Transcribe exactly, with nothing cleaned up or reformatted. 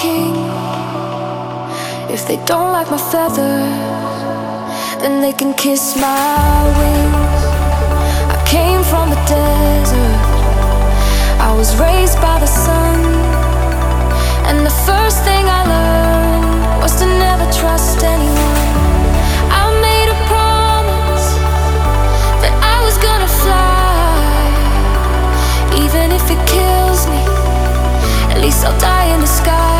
king. If they don't like my feathers, then they can kiss my wings. I came from the desert, I was raised by the sun, and the first thing I learned was to never trust anyone. I made a promise that I was gonna fly, even if it kills me, at least I'll die in the sky.